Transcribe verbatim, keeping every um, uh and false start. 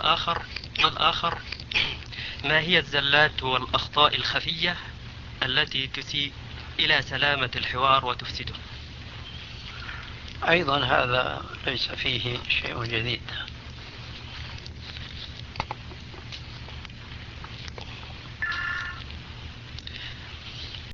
الآخر الآخر ما هي الزلات والأخطاء الخفية التي تسيء إلى سلامة الحوار وتفسده؟ أيضا هذا ليس فيه شيء جديد.